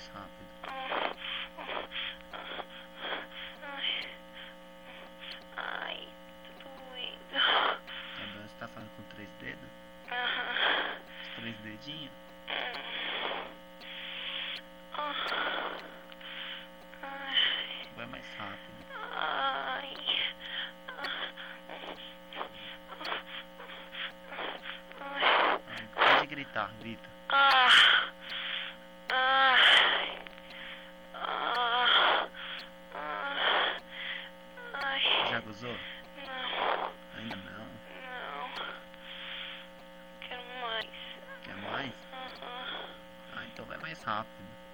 mais rápido. Ai, tá doendo. Tá doendo? Você tá falando com 3 dedos? Os 3 dedinhos? Vai mais rápido. Ai. Pode gritar, grita. Já gozou? Não, Ainda não? não. Quero mais. Quer mais? Ah, então vai mais rápido.